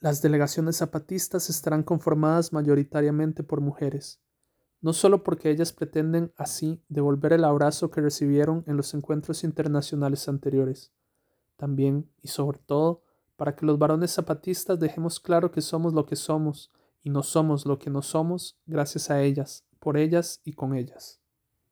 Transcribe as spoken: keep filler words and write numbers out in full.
Las delegaciones zapatistas estarán conformadas mayoritariamente por mujeres, no solo porque ellas pretenden así devolver el abrazo que recibieron en los encuentros internacionales anteriores, también y sobre todo para que los varones zapatistas dejemos claro que somos lo que somos y no somos lo que no somos gracias a ellas, por ellas y con ellas.